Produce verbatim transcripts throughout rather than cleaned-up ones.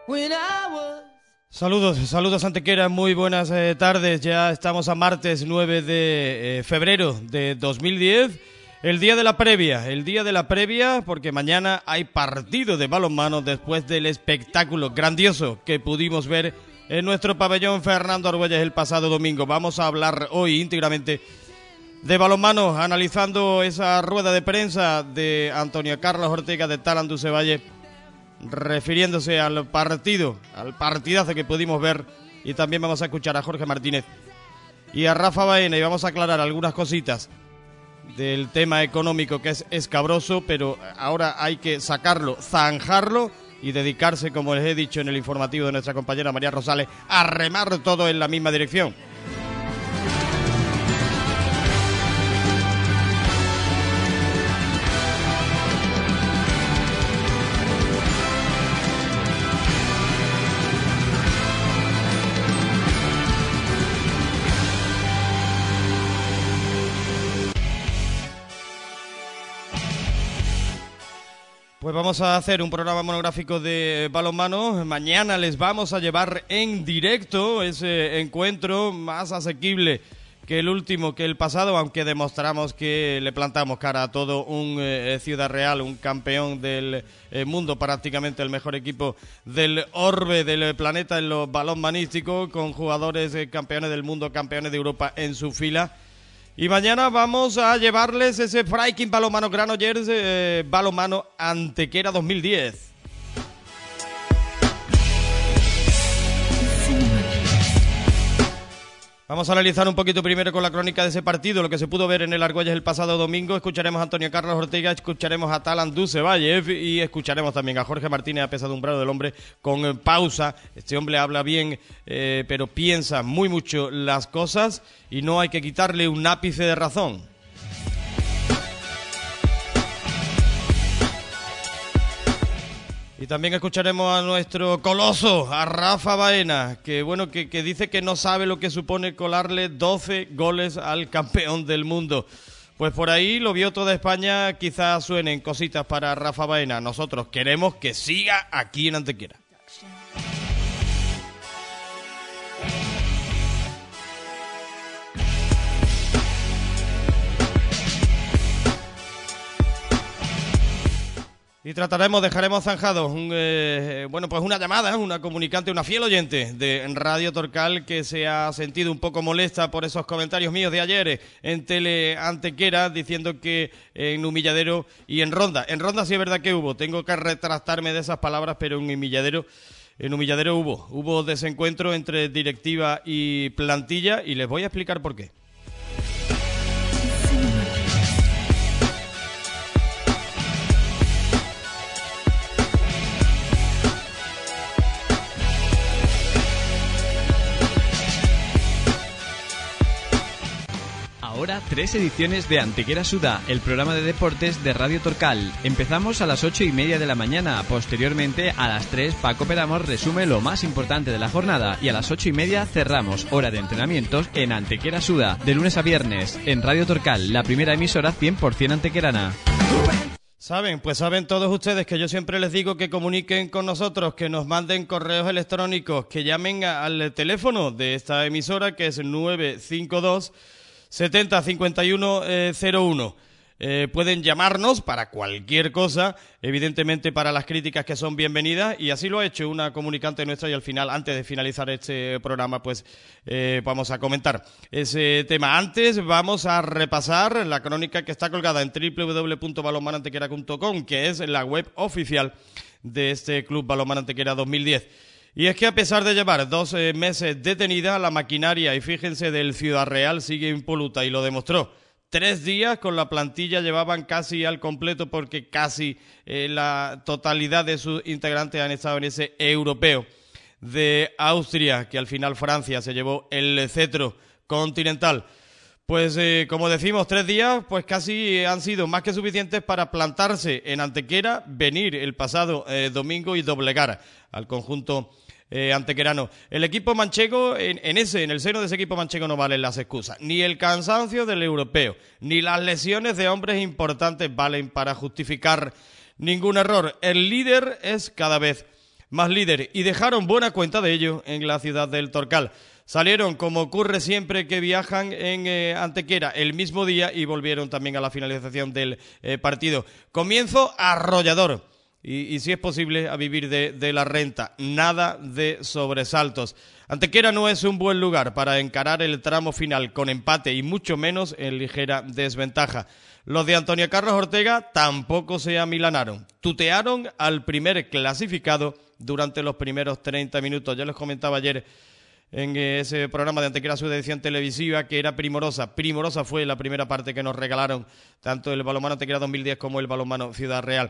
Saludos, saludos Antequera, muy buenas eh, tardes. Ya estamos a martes nueve de febrero de dos mil diez, el día de la previa, el día de la previa porque mañana hay partido de balonmano después del espectáculo grandioso que pudimos ver en nuestro pabellón Fernando Argüelles el pasado domingo. Vamos a hablar hoy íntegramente de balonmano, analizando esa rueda de prensa de Antonio Carlos Ortega de Talant Dusevalle, refiriéndose al partido, al partidazo que pudimos ver, y también vamos a escuchar a Jorge Martínez y a Rafa Baena y vamos a aclarar algunas cositas del tema económico que es escabroso, pero ahora hay que sacarlo, zanjarlo y dedicarse, como les he dicho en el informativo de nuestra compañera María Rosales, a remar todo en la misma dirección. Pues vamos a hacer un programa monográfico de balonmano. Mañana les vamos a llevar en directo ese encuentro más asequible que el último, que el pasado, aunque demostramos que le plantamos cara a todo un eh, Ciudad Real, un campeón del eh, mundo, prácticamente el mejor equipo del orbe del planeta en los balonmanísticos, con jugadores eh, campeones del mundo, campeones de Europa en su fila. Y mañana vamos a llevarles ese Freiking Balonmano Granollers eh, Balonmano Antequera dos mil diez. Vamos a analizar un poquito primero con la crónica de ese partido, lo que se pudo ver en el Argüelles el pasado domingo. Escucharemos a Antonio Carlos Ortega, escucharemos a Talant Dusevalle y escucharemos también a Jorge Martínez, apesadumbrado del hombre, con eh, pausa. Este hombre habla bien, eh, pero piensa muy mucho las cosas y no hay que quitarle un ápice de razón. Y también escucharemos a nuestro coloso, a Rafa Baena, que bueno, que, que dice que no sabe lo que supone colarle doce goles al campeón del mundo. Pues por ahí lo vio toda España, quizás suenen cositas para Rafa Baena. Nosotros queremos que siga aquí en Antequera. Y trataremos, dejaremos zanjados un, eh, bueno, pues una llamada, una comunicante, una fiel oyente de Radio Torcal que se ha sentido un poco molesta por esos comentarios míos de ayer en Tele Antequera, diciendo que en Humilladero y en Ronda, en Ronda sí es verdad que hubo, tengo que retractarme de esas palabras, pero en Humilladero, en Humilladero hubo, hubo desencuentro entre directiva y plantilla y les voy a explicar por qué. Ahora tres ediciones de Antequera Suda, el programa de deportes de Radio Torcal. Empezamos a las ocho y media de la mañana. Posteriormente, a las tres, Paco Peramos resume lo más importante de la jornada. Y a las ocho y media cerramos hora de entrenamientos en Antequera Suda, de lunes a viernes, en Radio Torcal, la primera emisora cien por ciento antequerana. Saben, pues saben todos ustedes que yo siempre les digo que comuniquen con nosotros, que nos manden correos electrónicos, que llamen al teléfono de esta emisora, que es nueve cinco dos setenta cincuenta y uno cero uno. Eh, pueden llamarnos para cualquier cosa, evidentemente para las críticas que son bienvenidas, y así lo ha hecho una comunicante nuestra, y al final, antes de finalizar este programa, pues eh, vamos a comentar ese tema. Antes vamos a repasar la crónica que está colgada en doble u doble u doble u punto balonmano antequera punto com, que es la web oficial de este Club Balonmano Antequera dos mil diez. Y es que a pesar de llevar dos eh, meses detenida, la maquinaria, y fíjense, del Ciudad Real sigue impoluta, y lo demostró. Tres días con la plantilla llevaban casi al completo, porque casi eh, la totalidad de sus integrantes han estado en ese europeo de Austria, que al final Francia se llevó el cetro continental. Pues eh, como decimos, tres días pues casi han sido más que suficientes para plantarse en Antequera, venir el pasado eh, domingo y doblegar al conjunto Eh, antequerano. El equipo manchego, en, en ese, en el seno de ese equipo manchego no valen las excusas, ni el cansancio del europeo, ni las lesiones de hombres importantes valen para justificar ningún error. El líder es cada vez más líder, y dejaron buena cuenta de ello en la ciudad del Torcal. Salieron, como ocurre siempre que viajan en eh, Antequera, el mismo día, y volvieron también a la finalización del eh, partido. Comienzo arrollador. Y, y si es posible, a vivir de, de la renta. Nada de sobresaltos. Antequera no es un buen lugar para encarar el tramo final con empate y mucho menos en ligera desventaja. Los de Antonio Carlos Ortega tampoco se amilanaron. Tutearon al primer clasificado durante los primeros treinta minutos. Ya les comentaba ayer en ese programa de Antequera, su edición televisiva, que era primorosa. Primorosa fue la primera parte que nos regalaron tanto el balonmano Antequera dos mil diez como el balonmano Ciudad Real.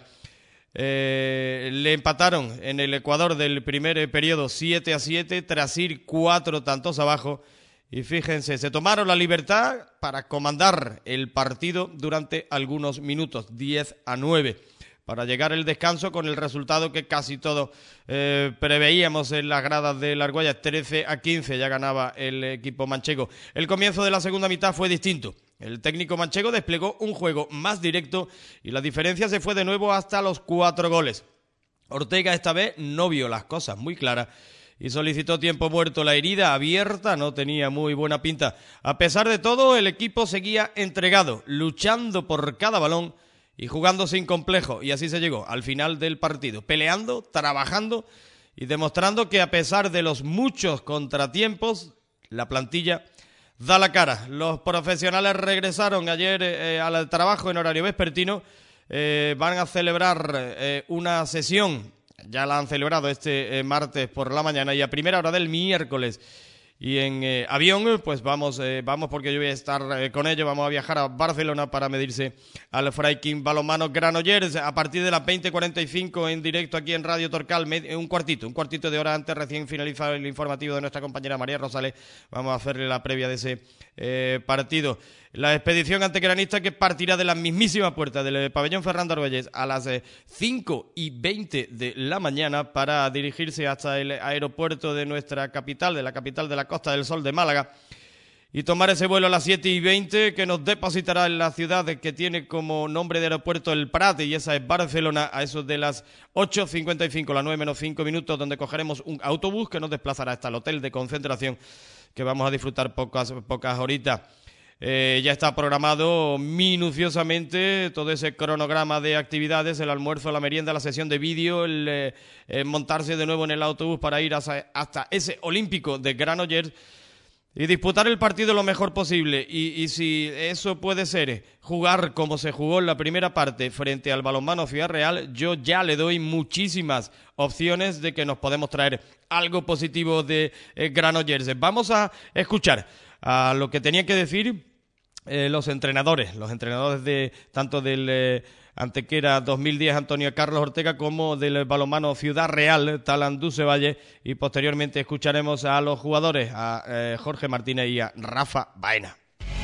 Eh, le empataron en el Ecuador del primer periodo siete a siete tras ir cuatro tantos abajo, y fíjense, se tomaron la libertad para comandar el partido durante algunos minutos, diez a nueve, para llegar al descanso con el resultado que casi todos eh, preveíamos en las gradas de la Argüelles, trece a quince, ya ganaba el equipo manchego. El comienzo de la segunda mitad fue distinto. El técnico manchego desplegó un juego más directo y la diferencia se fue de nuevo hasta los cuatro goles. Ortega esta vez no vio las cosas muy claras y solicitó tiempo muerto. La herida abierta no tenía muy buena pinta. A pesar de todo, el equipo seguía entregado, luchando por cada balón y jugando sin complejo, y así se llegó al final del partido, peleando, trabajando y demostrando que a pesar de los muchos contratiempos, la plantilla da la cara. Los profesionales regresaron ayer eh, al trabajo en horario vespertino. Eh, van a celebrar eh, una sesión, ya la han celebrado este eh, martes por la mañana, y a primera hora del miércoles. Y en eh, avión, pues vamos, eh, vamos porque yo voy a estar eh, con ellos. Vamos a viajar a Barcelona para medirse al Freiking Balonmano Granollers a partir de las veinte cuarenta y cinco en directo aquí en Radio Torcal. Un cuartito, un cuartito de hora antes, recién finalizado el informativo de nuestra compañera María Rosales. Vamos a hacerle la previa de ese eh, partido. La expedición antequeranista, que partirá de la mismísima puerta del pabellón Fernando Argüelles a las eh, cinco y veinte de la mañana para dirigirse hasta el aeropuerto de nuestra capital, de la capital de la Costa del Sol de Málaga, y tomar ese vuelo a las siete y veinte que nos depositará en la ciudad que tiene como nombre de aeropuerto el Prat, y esa es Barcelona, a eso de las ocho cincuenta y cinco, las nueve menos cinco minutos, donde cogeremos un autobús que nos desplazará hasta el hotel de concentración, que vamos a disfrutar pocas, pocas horitas. Eh, ya está programado minuciosamente todo ese cronograma de actividades: el almuerzo, la merienda, la sesión de vídeo, el eh, eh, montarse de nuevo en el autobús para ir hasta, hasta ese olímpico de Granollers y disputar el partido lo mejor posible. Y, y si eso puede ser jugar como se jugó en la primera parte frente al balonmano Ciudad Real, yo ya le doy muchísimas opciones de que nos podemos traer algo positivo de eh, Granollers. Vamos a escuchar a lo que tenían que decir eh, los entrenadores, los entrenadores de tanto del eh, Antequera dos mil diez, Antonio Carlos Ortega, como del balonmano Ciudad Real, Talan Ducevalle, y posteriormente escucharemos a los jugadores, a eh, Jorge Martínez y a Rafa Baena.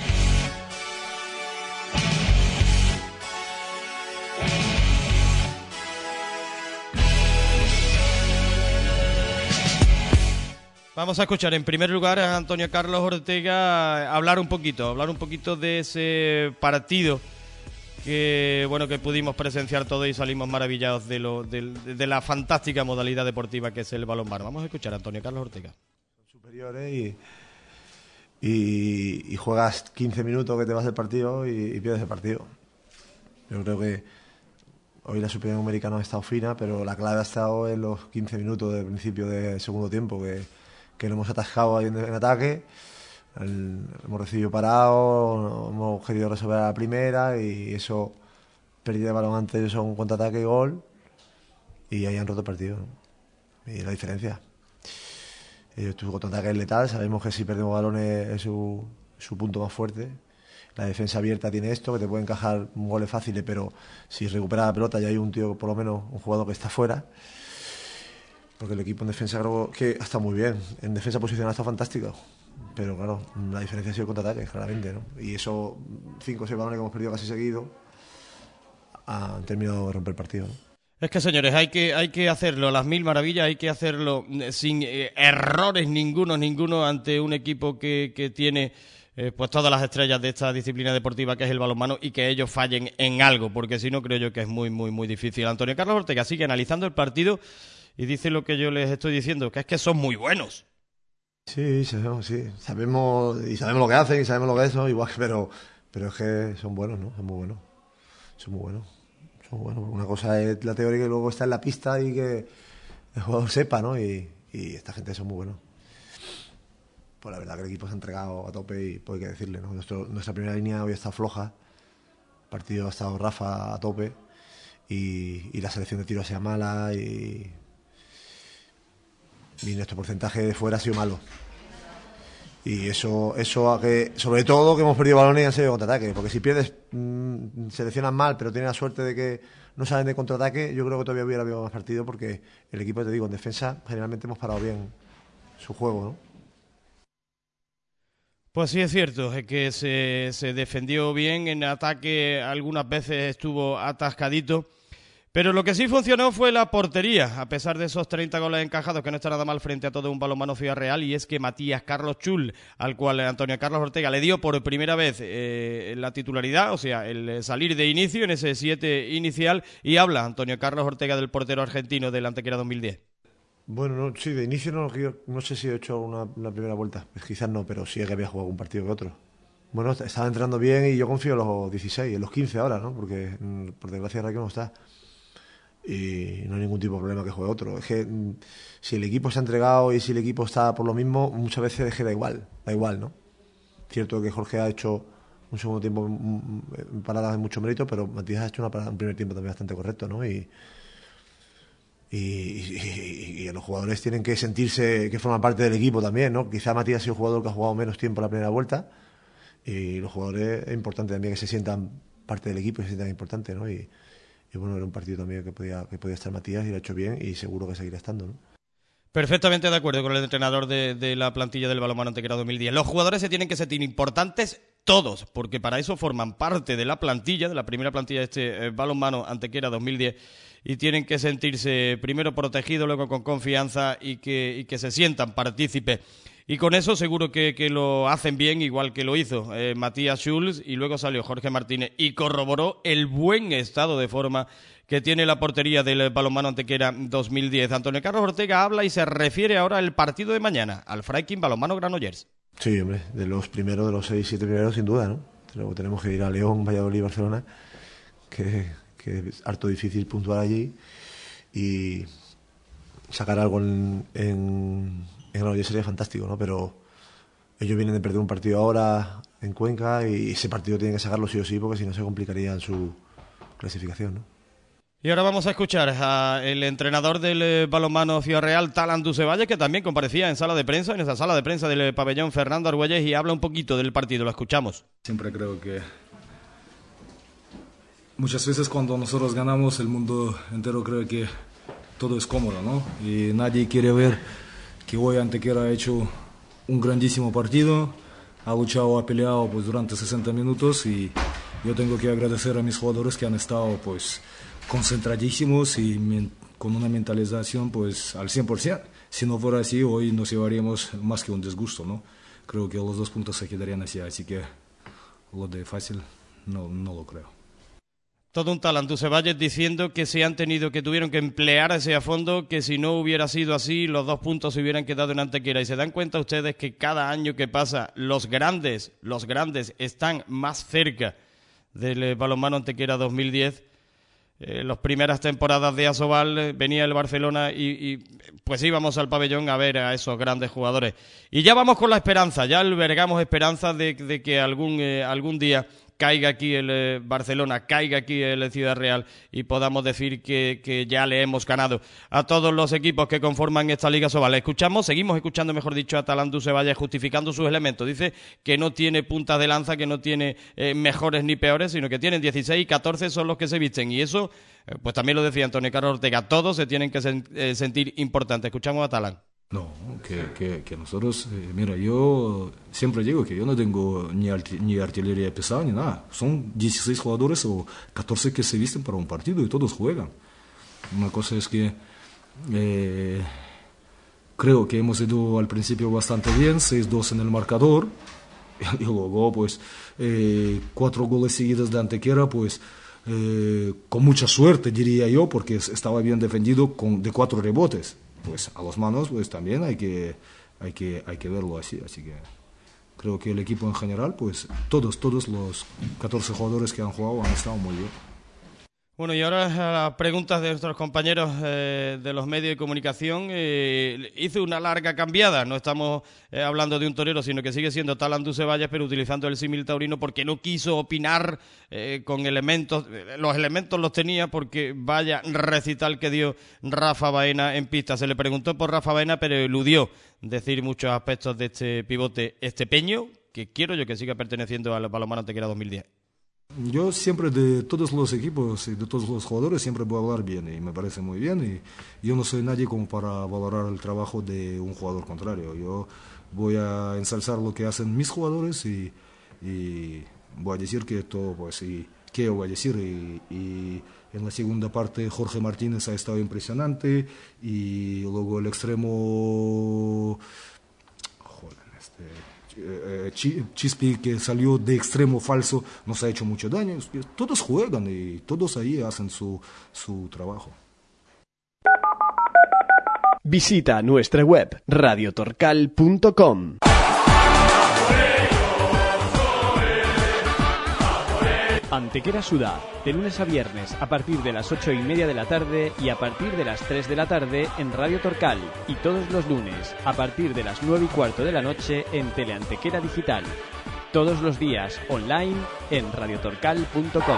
Vamos a escuchar en primer lugar a Antonio Carlos Ortega hablar un poquito, hablar un poquito de ese partido que bueno que pudimos presenciar todo y salimos maravillados de lo de, de la fantástica modalidad deportiva que es el balonmano. Vamos a escuchar a Antonio Carlos Ortega. Superiores y, y, y juegas quince minutos que te vas del partido y, y pierdes el partido. Yo creo que hoy la superioridad numérica no ha estado fina, pero la clave ha estado en los quince minutos del principio del segundo tiempo, que, que lo hemos atascado ahí en, en ataque. El, hemos recibido parado, hemos querido resolver a la primera, y eso, pérdida de balón antes, eso, un contraataque y gol, y ahí han roto el partido, ¿no? Y la diferencia. Ellos tu contraataque es letal, sabemos que si perdemos balones es su, su punto más fuerte. La defensa abierta tiene esto, que te puede encajar goles fáciles, pero si recupera la pelota ya hay un tío, por lo menos un jugador que está fuera. Porque el equipo en defensa creo que está muy bien, en defensa posicional está fantástico. Pero claro, la diferencia ha sido el contraataque, claramente, ¿no? Y esos cinco o seis balones que hemos perdido casi seguido han terminado de romper el partido, ¿no? Es que, señores, hay que hay que hacerlo a las mil maravillas, hay que hacerlo sin eh, errores ninguno, ninguno ante un equipo que, que tiene eh, pues todas las estrellas de esta disciplina deportiva que es el balonmano, y que ellos fallen en algo, porque si no creo yo que es muy, muy, muy difícil. Antonio Carlos Ortega sigue analizando el partido y dice lo que yo les estoy diciendo, que es que son muy buenos. Sí, sabemos, sí, sabemos y sabemos lo que hacen y sabemos lo que es, ¿no? Igual, pero, pero es que son buenos, ¿no? Son muy buenos, son muy buenos, son muy buenos. Una cosa es la teoría que luego está en la pista y que el jugador sepa, ¿no? Y, y esta gente son muy buenos. Pues la verdad que el equipo se ha entregado a tope y pues hay que decirle, ¿no? Nuestro, nuestra primera línea hoy está floja, el partido ha estado Rafa a tope y, y la selección de tiro ha sido mala y... y nuestro porcentaje de fuera ha sido malo y eso eso a que sobre todo que hemos perdido balones y han sido contraataque, porque si pierdes mmm, seleccionas mal pero tienes la suerte de que no salen de contraataque, yo creo que todavía hubiera habido más partido, porque el equipo, te digo, en defensa generalmente hemos parado bien su juego, ¿no? Pues sí, es cierto, es que se, se defendió bien, en ataque algunas veces estuvo atascadito. Pero lo que sí funcionó fue la portería, a pesar de esos treinta goles encajados, que no está nada mal frente a todo un balonmano Ciudad Real, y es que Matías Carlos Chul, al cual Antonio Carlos Ortega le dio por primera vez eh, la titularidad, o sea, el salir de inicio en ese siete inicial, y habla Antonio Carlos Ortega del portero argentino del Antequera dos mil diez. Bueno, no, sí, de inicio no, no sé si he hecho una, una primera vuelta, pues quizás no, pero sí que había jugado un partido que otro. Bueno, estaba entrenando bien y yo confío en los dieciséis, en los quince ahora, ¿no? Porque por desgracia Raquel no está. Y no hay ningún tipo de problema que juegue otro. Es que si el equipo se ha entregado y si el equipo está por lo mismo, muchas veces es que da igual, da igual, ¿no? Cierto que Jorge ha hecho un segundo tiempo en paradas de mucho mérito, pero Matías ha hecho una parada, un primer tiempo también bastante correcto, ¿no? Y, y, y, y los jugadores tienen que sentirse que forman parte del equipo también, ¿no? Quizá Matías ha sido el jugador que ha jugado menos tiempo la primera vuelta, y los jugadores es importante también que se sientan parte del equipo y se sientan importantes, ¿no? Y, Y bueno, era un partido también que podía, que podía estar Matías y lo ha hecho bien y seguro que seguirá estando, ¿no? Perfectamente de acuerdo con el entrenador de, de la plantilla del balonmano Antequera dos mil diez. Los jugadores se tienen que sentir importantes todos, porque para eso forman parte de la plantilla, de la primera plantilla de este eh, balonmano Antequera dos mil diez, y tienen que sentirse primero protegidos, luego con confianza y que, y que se sientan partícipes. Y con eso seguro que, que lo hacen bien, igual que lo hizo eh, Matías Schulz, y luego salió Jorge Martínez y corroboró el buen estado de forma que tiene la portería del balonmano Antequera dos mil diez. Antonio Carlos Ortega habla y se refiere ahora al partido de mañana, al Freiking Balonmano Granollers. Sí, hombre, de los primeros, de los seis, siete primeros, sin duda, ¿no? Luego tenemos que ir a León, Valladolid y Barcelona, que, que es harto difícil puntuar allí, y sacar algo en... en En Granollers sería fantástico, ¿no? Pero ellos vienen de perder un partido ahora en Cuenca y ese partido tienen que sacarlo sí o sí, porque si no se complicaría en su clasificación, ¿no? Y ahora vamos a escuchar al entrenador del balonmano Ciudad Real, Talan Ducevalle, que también comparecía en sala de prensa, en esa sala de prensa del pabellón Fernando Argüelles, y habla un poquito del partido. Lo escuchamos. Siempre creo que muchas veces cuando nosotros ganamos, el mundo entero cree que todo es cómodo, ¿no? Y nadie quiere ver que hoy Antequera ha hecho un grandísimo partido, ha luchado, ha peleado pues durante sesenta minutos, y yo tengo que agradecer a mis jugadores que han estado pues concentradísimos y con una mentalización pues al cien por ciento. Si no fuera así, hoy nos llevaríamos más que un disgusto, ¿no? Creo que los dos puntos se quedarían así, así que lo de fácil no, no lo creo. Todo un Talan Ducevalle diciendo que se han tenido, que tuvieron que emplearse a fondo, que si no hubiera sido así, los dos puntos se hubieran quedado en Antequera. Y se dan cuenta ustedes que cada año que pasa, los grandes, los grandes están más cerca del balonmano Antequera dos mil diez. Eh, las primeras temporadas de Asobal eh, venía el Barcelona y, y pues íbamos al pabellón a ver a esos grandes jugadores. Y ya vamos con la esperanza, ya albergamos esperanza de, de que algún, eh, algún día caiga aquí el eh, Barcelona, caiga aquí el Ciudad Real y podamos decir que, que ya le hemos ganado a todos los equipos que conforman esta Liga Asobal. Escuchamos, seguimos escuchando, mejor dicho, a Talan Ducevalle justificando sus elementos. Dice que no tiene puntas de lanza, que no tiene eh, mejores ni peores, sino que tienen dieciséis y catorce son los que se visten. Y eso, eh, pues también lo decía Antonio Carlos Ortega, todos se tienen que sen- eh, sentir importantes. Escuchamos a Talan. No, que, que, que nosotros, eh, mira, yo siempre digo que yo no tengo ni, arti- ni artillería pesada ni nada. Son dieciséis jugadores o catorce que se visten para un partido y todos juegan. Una cosa es que eh, creo que hemos ido al principio bastante bien, seis dos en el marcador, y luego pues eh, cuatro goles seguidos de Antequera, pues eh, con mucha suerte, diría yo, porque estaba bien defendido con, de cuatro rebotes. Pues a los manos pues también hay que, hay que, hay que verlo así, así que creo que el equipo en general, pues todos, todos los catorce jugadores que han jugado han estado muy bien. Bueno, y ahora a las preguntas de nuestros compañeros eh, de los medios de comunicación. Eh, hizo una larga cambiada, no estamos eh, hablando de un torero, sino que sigue siendo Talan Ducevalles, pero utilizando el símil taurino porque no quiso opinar eh, con elementos, los elementos los tenía porque vaya recital que dio Rafa Baena en pista. Se le preguntó por Rafa Baena, pero eludió decir muchos aspectos de este pivote estepeño, que quiero yo que siga perteneciendo al Balonmano Antequera dos mil diez. Yo siempre de todos los equipos y de todos los jugadores siempre voy a hablar bien y me parece muy bien y yo no soy nadie como para valorar el trabajo de un jugador contrario. Yo voy a ensalzar lo que hacen mis jugadores y, y voy a decir que esto, pues, y qué voy a decir y, y en la segunda parte Jorge Martínez ha estado impresionante y luego el extremo, joder, este... Chispi, que salió de extremo falso, nos ha hecho mucho daño. Todos juegan y todos ahí hacen su, su trabajo. Visita nuestra web radio torcal punto com. Antequera Sudá, de lunes a viernes a partir de las ocho y media de la tarde y a partir de las tres de la tarde en Radio Torcal y todos los lunes a partir de las nueve y cuarto de la noche en Teleantequera Digital. Todos los días online en radio torcal punto com.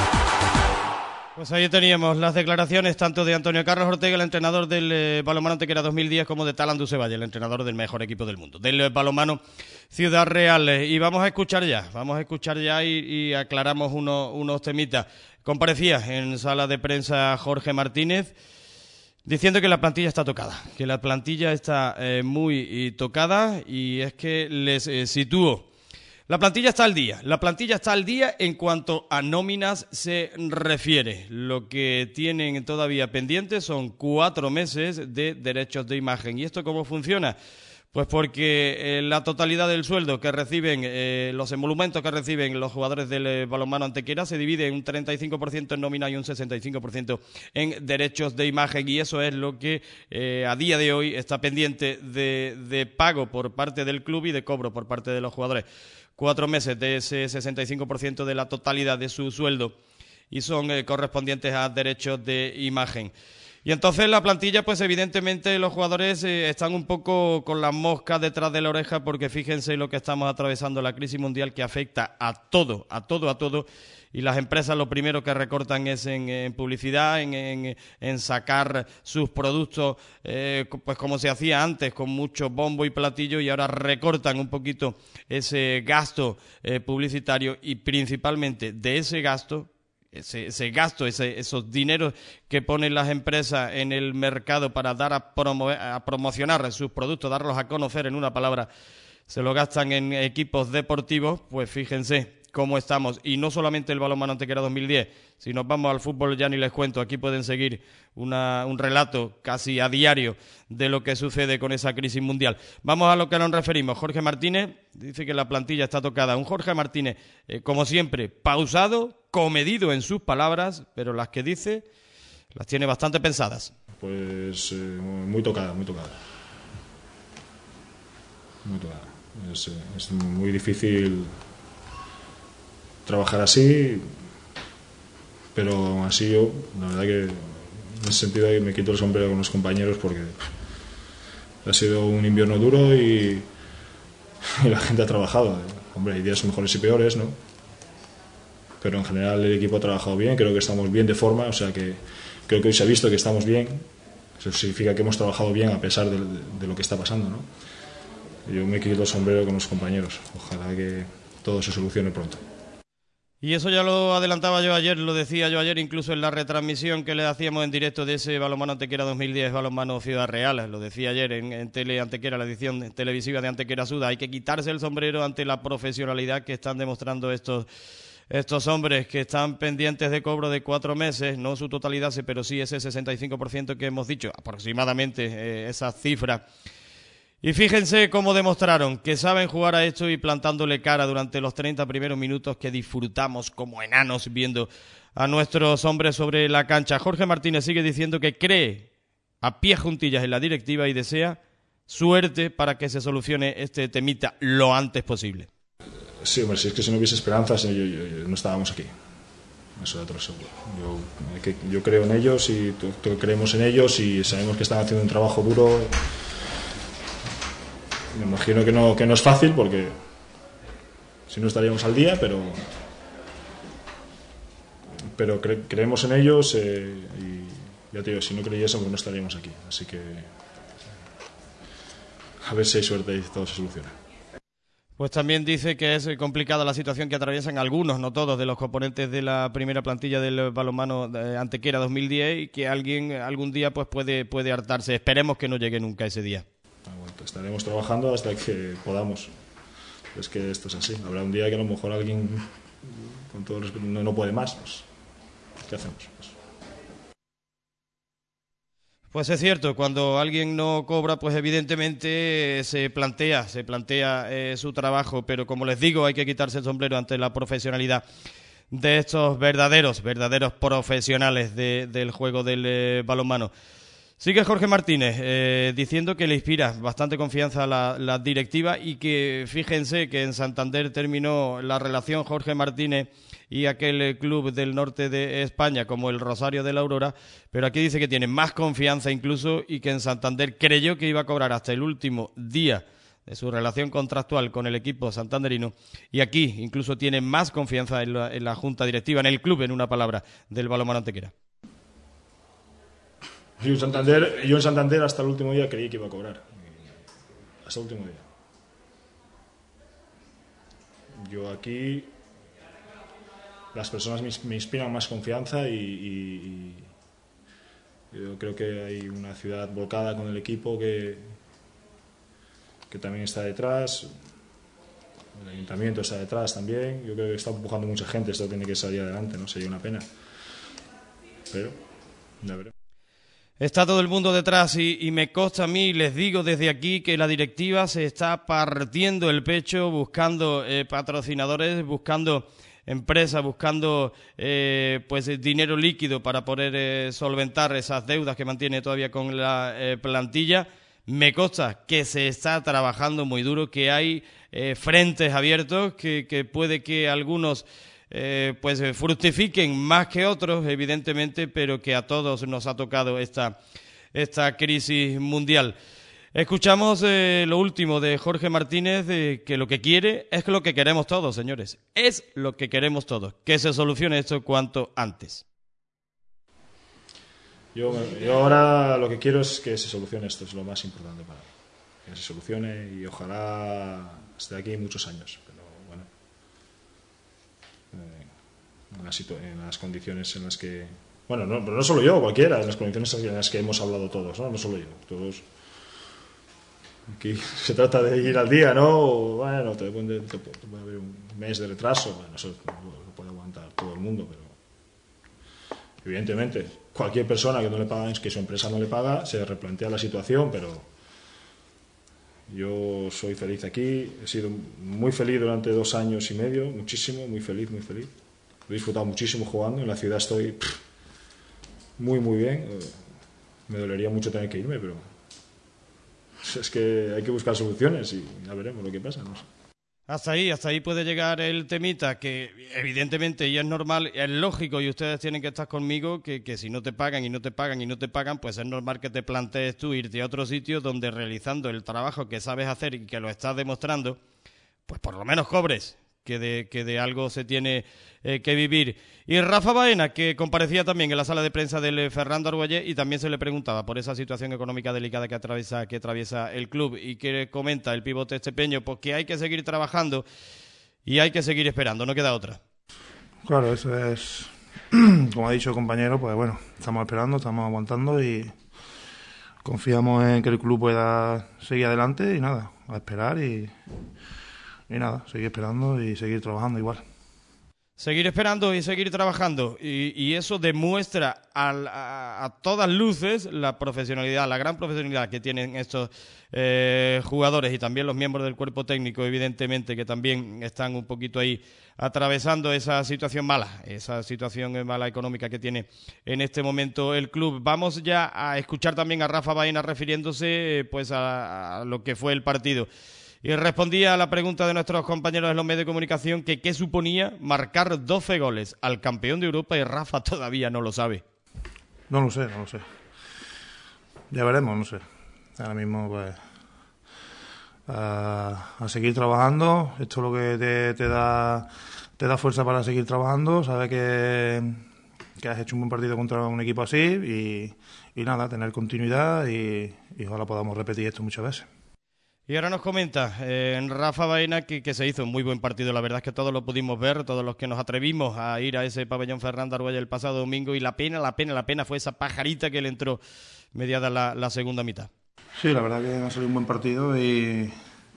Pues ahí teníamos las declaraciones tanto de Antonio Carlos Ortega, el entrenador del eh, Balonmano Antequera dos mil diez, como de Talan Ducevalles, el entrenador del mejor equipo del mundo, del eh, Balonmano Ciudad Real. Eh, y vamos a escuchar ya, vamos a escuchar ya y, y aclaramos uno, unos temitas. Comparecía en sala de prensa Jorge Martínez diciendo que la plantilla está tocada, que la plantilla está eh, muy y tocada y es que les eh, sitúo. La plantilla está al día, la plantilla está al día en cuanto a nóminas se refiere. Lo que tienen todavía pendientes son cuatro meses de derechos de imagen. ¿Y esto cómo funciona? Pues porque eh, la totalidad del sueldo que reciben, eh, los emolumentos que reciben los jugadores del eh, balonmano Antequera se divide en un treinta y cinco por ciento en nómina y un sesenta y cinco por ciento en derechos de imagen, y eso es lo que eh, a día de hoy está pendiente de, de pago por parte del club y de cobro por parte de los jugadores. Cuatro meses de ese sesenta y cinco por ciento de la totalidad de su sueldo y son eh, correspondientes a derechos de imagen. Y entonces la plantilla, pues evidentemente los jugadores eh, están un poco con las moscas detrás de la oreja porque fíjense lo que estamos atravesando, la crisis mundial que afecta a todo, a todo, a todo. Y las empresas lo primero que recortan es en, en publicidad, en, en, en sacar sus productos, eh, pues como se hacía antes, con mucho bombo y platillo, y ahora recortan un poquito ese gasto eh, publicitario y principalmente de ese gasto, ese, ese gasto, ese, esos dineros que ponen las empresas en el mercado para dar a, promover, a promocionar sus productos, darlos a conocer, en una palabra, se lo gastan en equipos deportivos. Pues fíjense cómo estamos, y no solamente el Balonmano Antequera dos mil diez, si nos vamos al fútbol ya ni les cuento, aquí pueden seguir una, un relato casi a diario de lo que sucede con esa crisis mundial. Vamos a lo que nos referimos. Jorge Martínez dice que la plantilla está tocada, un Jorge Martínez, eh, como siempre, pausado, comedido en sus palabras, pero las que dice las tiene bastante pensadas. Pues eh, muy tocada, muy tocada. Muy tocada. Es, es muy difícil trabajar así, pero aún así yo, la verdad que en ese sentido me quito el sombrero con los compañeros porque ha sido un invierno duro y, y la gente ha trabajado. Hombre, hay días mejores y peores, ¿no? Pero en general el equipo ha trabajado bien, creo que estamos bien de forma, o sea que creo que hoy se ha visto que estamos bien. Eso significa que hemos trabajado bien a pesar de, de lo que está pasando, ¿no? Yo me quito el sombrero con los compañeros, ojalá que todo se solucione pronto. Y eso ya lo adelantaba yo ayer, lo decía yo ayer incluso en la retransmisión que le hacíamos en directo de ese Balonmano Antequera dos mil diez, Balonmano Ciudad Real. Lo decía ayer en, en Tele Antequera, la edición televisiva de Antequera Suda. Hay que quitarse el sombrero ante la profesionalidad que están demostrando estos, estos hombres que están pendientes de cobro de cuatro meses, no su totalidad, pero sí ese sesenta y cinco por ciento que hemos dicho, aproximadamente eh, esa cifra. Y fíjense cómo demostraron que saben jugar a esto y plantándole cara durante los treinta primeros minutos que disfrutamos como enanos viendo a nuestros hombres sobre la cancha. Jorge Martínez sigue diciendo que cree a pie juntillas en la directiva y desea suerte para que se solucione este temita lo antes posible. Sí, hombre, si es que si no hubiese esperanzas, yo, yo, yo, no estábamos aquí. Eso de otro seguro. Yo, que, yo creo en ellos y tú, tú creemos en ellos y sabemos que están haciendo un trabajo duro. Me imagino que no, que no es fácil porque si no estaríamos al día, pero pero cre, creemos en ellos eh, y ya te digo, si no creyésemos no estaríamos aquí. Así que a ver si hay suerte y todo se soluciona. Pues también dice que es complicada la situación que atraviesan algunos, no todos, de los componentes de la primera plantilla del balonmano de Antequera dos mil diez y que alguien algún día pues puede, puede hartarse. Esperemos que no llegue nunca ese día. Estaremos trabajando hasta que podamos. Es que esto es así. Habrá un día que a lo mejor alguien con todo respeto no, no puede más. Pues, ¿qué hacemos? Pues. Pues es cierto, cuando alguien no cobra, pues evidentemente se plantea, se plantea eh, su trabajo, pero como les digo, hay que quitarse el sombrero ante la profesionalidad de estos verdaderos, verdaderos profesionales de, del juego del eh, balonmano. Sigue Jorge Martínez eh, diciendo que le inspira bastante confianza a la, la directiva y que fíjense que en Santander terminó la relación Jorge Martínez y aquel club del norte de España como el Rosario de la Aurora, pero aquí dice que tiene más confianza incluso y que en Santander creyó que iba a cobrar hasta el último día de su relación contractual con el equipo santanderino y aquí incluso tiene más confianza en la, en la junta directiva, en el club, en una palabra, del balonmano Antequera. Yo en Santander, yo en Santander hasta el último día creí que iba a cobrar. Hasta el último día. Yo aquí las personas me, me inspiran más confianza y, y, y yo creo que hay una ciudad volcada con el equipo que, que también está detrás. El ayuntamiento está detrás también. Yo creo que está empujando mucha gente. Esto tiene que salir adelante, ¿no? Sería una pena. Pero ya veremos. Está todo el mundo detrás y, y me consta a mí, les digo desde aquí, que la directiva se está partiendo el pecho buscando eh, patrocinadores, buscando empresas, buscando eh, pues dinero líquido para poder eh, solventar esas deudas que mantiene todavía con la eh, plantilla. Me consta que se está trabajando muy duro, que hay eh, frentes abiertos, que, que puede que algunos Eh, pues eh, fructifiquen más que otros, evidentemente, pero que a todos nos ha tocado esta, esta crisis mundial. Escuchamos eh, lo último de Jorge Martínez, de que lo que quiere es lo que queremos todos, señores. Es lo que queremos todos, que se solucione esto cuanto antes. Yo, yo ahora lo que quiero es que se solucione esto, es lo más importante para mí. Que se solucione y ojalá esté aquí muchos años. En las, en las condiciones en las que, bueno, no, pero no solo yo, cualquiera, en las condiciones en las que hemos hablado todos, no, no solo yo, todos. Aquí se trata de ir al día, ¿no? O, bueno, te puede, te puede haber un mes de retraso, bueno, eso lo puede aguantar todo el mundo, pero evidentemente cualquier persona que no le paga, que su empresa no le paga, se replantea la situación, pero yo soy feliz aquí, he sido muy feliz durante dos años y medio, muchísimo, muy feliz, muy feliz. He disfrutado muchísimo jugando, en la ciudad estoy pff, muy, muy bien. Me dolería mucho tener que irme, pero es que hay que buscar soluciones y ya veremos lo que pasa, no sé. Hasta ahí, hasta ahí puede llegar el temita, que evidentemente y es normal, es lógico y ustedes tienen que estar conmigo, que, que si no te pagan y no te pagan y no te pagan, pues es normal que te plantees tú irte a otro sitio donde realizando el trabajo que sabes hacer y que lo estás demostrando, pues por lo menos cobres. Que de, que de algo se tiene eh, que vivir. Y Rafa Baena, que comparecía también en la sala de prensa del eh, Fernando Argüelles y también se le preguntaba por esa situación económica delicada que atraviesa, que atraviesa el club y que comenta el pivote estepeño, pues que hay que seguir trabajando y hay que seguir esperando, no queda otra. Claro, eso es, como ha dicho el compañero, pues bueno, estamos esperando, estamos aguantando y confiamos en que el club pueda seguir adelante y nada, a esperar y... Y nada, seguir esperando y seguir trabajando igual. seguir esperando y seguir trabajando, y, y eso demuestra a, a, a todas luces la profesionalidad, la gran profesionalidad que tienen estos eh, jugadores y también los miembros del cuerpo técnico, evidentemente, que también están un poquito ahí atravesando esa situación mala, esa situación mala económica que tiene en este momento el club. Vamos ya a escuchar también a Rafa Baena refiriéndose pues a, a lo que fue el partido. Y respondía a la pregunta de nuestros compañeros de los medios de comunicación que qué suponía marcar doce goles al campeón de Europa, y Rafa todavía no lo sabe. No lo sé, no lo sé. Ya veremos, no sé. Ahora mismo pues a, a seguir trabajando. Esto es lo que te, te da te da fuerza para seguir trabajando. Sabes que, que has hecho un buen partido contra un equipo así y, y nada, tener continuidad y, y ojalá podamos repetir esto muchas veces. Y ahora nos comenta eh, Rafa Baena que, que se hizo un muy buen partido. La verdad es que todos lo pudimos ver, todos los que nos atrevimos a ir a ese pabellón Fernando Arguella el pasado domingo, y la pena, la pena, la pena fue esa pajarita que le entró mediada la, la segunda mitad. Sí, la verdad que ha salido un buen partido y,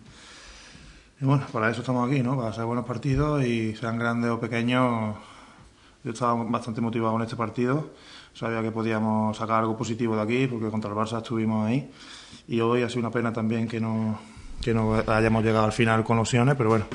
y bueno, para eso estamos aquí, ¿no? Para hacer buenos partidos, y sean grandes o pequeños. Yo estaba bastante motivado en este partido, sabía que podíamos sacar algo positivo de aquí porque contra el Barça estuvimos ahí. Y hoy ha sido una pena también que no, que no hayamos llegado al final con opciones, pero bueno,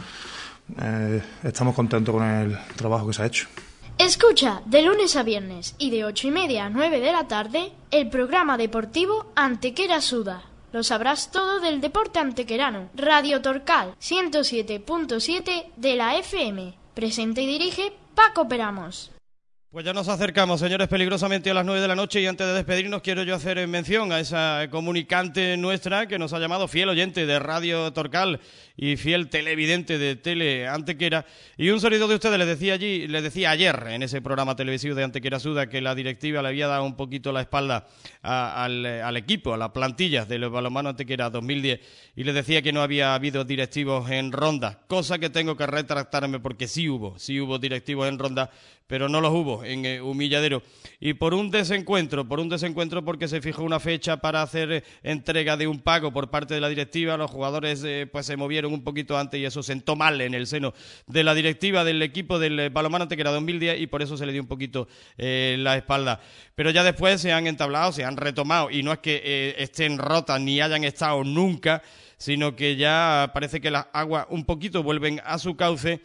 eh, estamos contentos con el trabajo que se ha hecho. Escucha de lunes a viernes y de ocho y media a nueve de la tarde el programa deportivo Antequera Suda. Lo sabrás todo del deporte antequerano. Radio Torcal ciento siete punto siete de la F M. Presenta y dirige Paco Peramos. Pues ya nos acercamos, señores, peligrosamente a las nueve de la noche, y antes de despedirnos quiero yo hacer mención a esa comunicante nuestra que nos ha llamado, fiel oyente de Radio Torcal y fiel televidente de Tele Antequera, y un saludo de ustedes. Les decía allí, les decía ayer en ese programa televisivo de Antequera Suda que la directiva le había dado un poquito la espalda a, al, al equipo, a la plantilla del balonmano Antequera dos mil diez, y les decía que no había habido directivos en Ronda, cosa que tengo que retractarme porque sí hubo, sí hubo directivos en Ronda, pero no los hubo en eh, Humilladero, y por un desencuentro, por un desencuentro porque se fijó una fecha para hacer eh, entrega de un pago por parte de la directiva. Los jugadores eh, pues se movieron un poquito antes y eso sentó mal en el seno de la directiva del equipo del eh, balonmano Antequera dos mil diez, y por eso se le dio un poquito eh, la espalda. Pero ya después se han entablado, se han retomado, y no es que eh, estén rotas ni hayan estado nunca, sino que ya parece que las aguas un poquito vuelven a su cauce.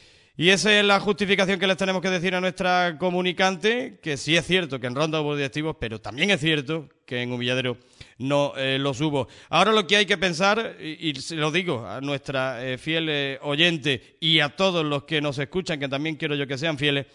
Y esa es la justificación que les tenemos que decir a nuestra comunicante, que sí es cierto que en Ronda hubo directivos, pero también es cierto que en Humilladero no eh, los hubo. Ahora lo que hay que pensar, y, y se lo digo a nuestra eh, fiel eh, oyente y a todos los que nos escuchan, que también quiero yo que sean fieles,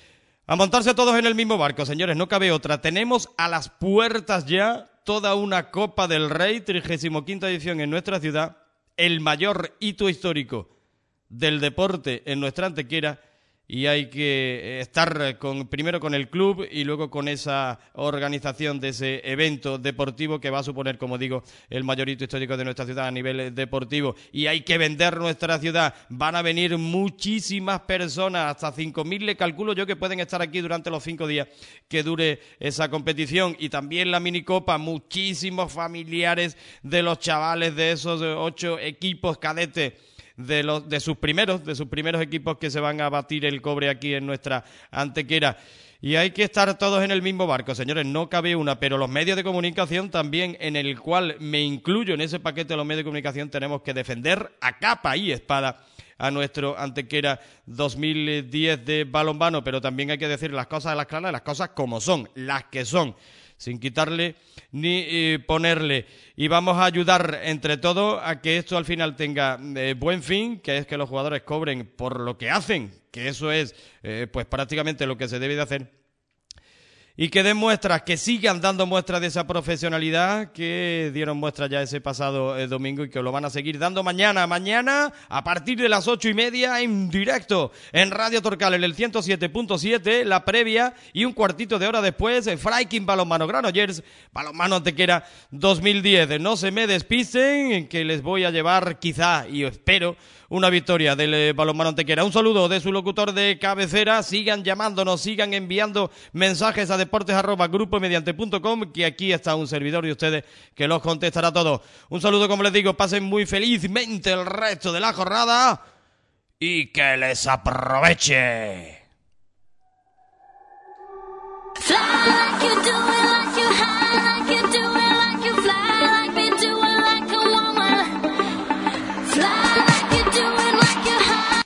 a montarse todos en el mismo barco, señores, no cabe otra. Tenemos a las puertas ya toda una Copa del Rey, trigésima quinta edición en nuestra ciudad, el mayor hito histórico del deporte en nuestra Antequera, y hay que estar con, primero con el club y luego con esa organización de ese evento deportivo que va a suponer, como digo, el mayor hito histórico de nuestra ciudad a nivel deportivo. Y hay que vender nuestra ciudad. Van a venir muchísimas personas, hasta cinco mil le calculo yo que pueden estar aquí durante los cinco días que dure esa competición. Y también la minicopa, muchísimos familiares de los chavales de esos ocho equipos cadetes, de los de sus primeros de sus primeros equipos que se van a batir el cobre aquí en nuestra Antequera. Y hay que estar todos en el mismo barco, señores, no cabe una, pero los medios de comunicación también, en el cual me incluyo en ese paquete de los medios de comunicación, tenemos que defender a capa y espada a nuestro Antequera dos mil diez de balonmano, pero también hay que decir las cosas a las claras, las cosas como son, las que son, sin quitarle ni eh, ponerle. Y vamos a ayudar entre todos a que esto al final tenga eh, buen fin, que es que los jugadores cobren por lo que hacen, que eso es eh, pues prácticamente lo que se debe de hacer, y que den muestras, que sigan dando muestras de esa profesionalidad que dieron muestras ya ese pasado eh, domingo, y que lo van a seguir dando mañana, mañana a partir de las ocho y media en directo en Radio Torcal en el ciento siete punto siete, la previa, y un cuartito de hora después en Fraikin Balonmano Granollers, Balonmano Antequera dos mil diez. No se me despisten, que les voy a llevar quizá, y espero, una victoria del eh, balonmano Antequera. Un saludo de su locutor de cabecera. Sigan llamándonos, sigan enviando mensajes a deportes arroba grupo mediante punto com, que aquí está un servidor de ustedes que los contestará todos. Un saludo, como les digo, pasen muy felizmente el resto de la jornada y que les aproveche. Fly like you do it.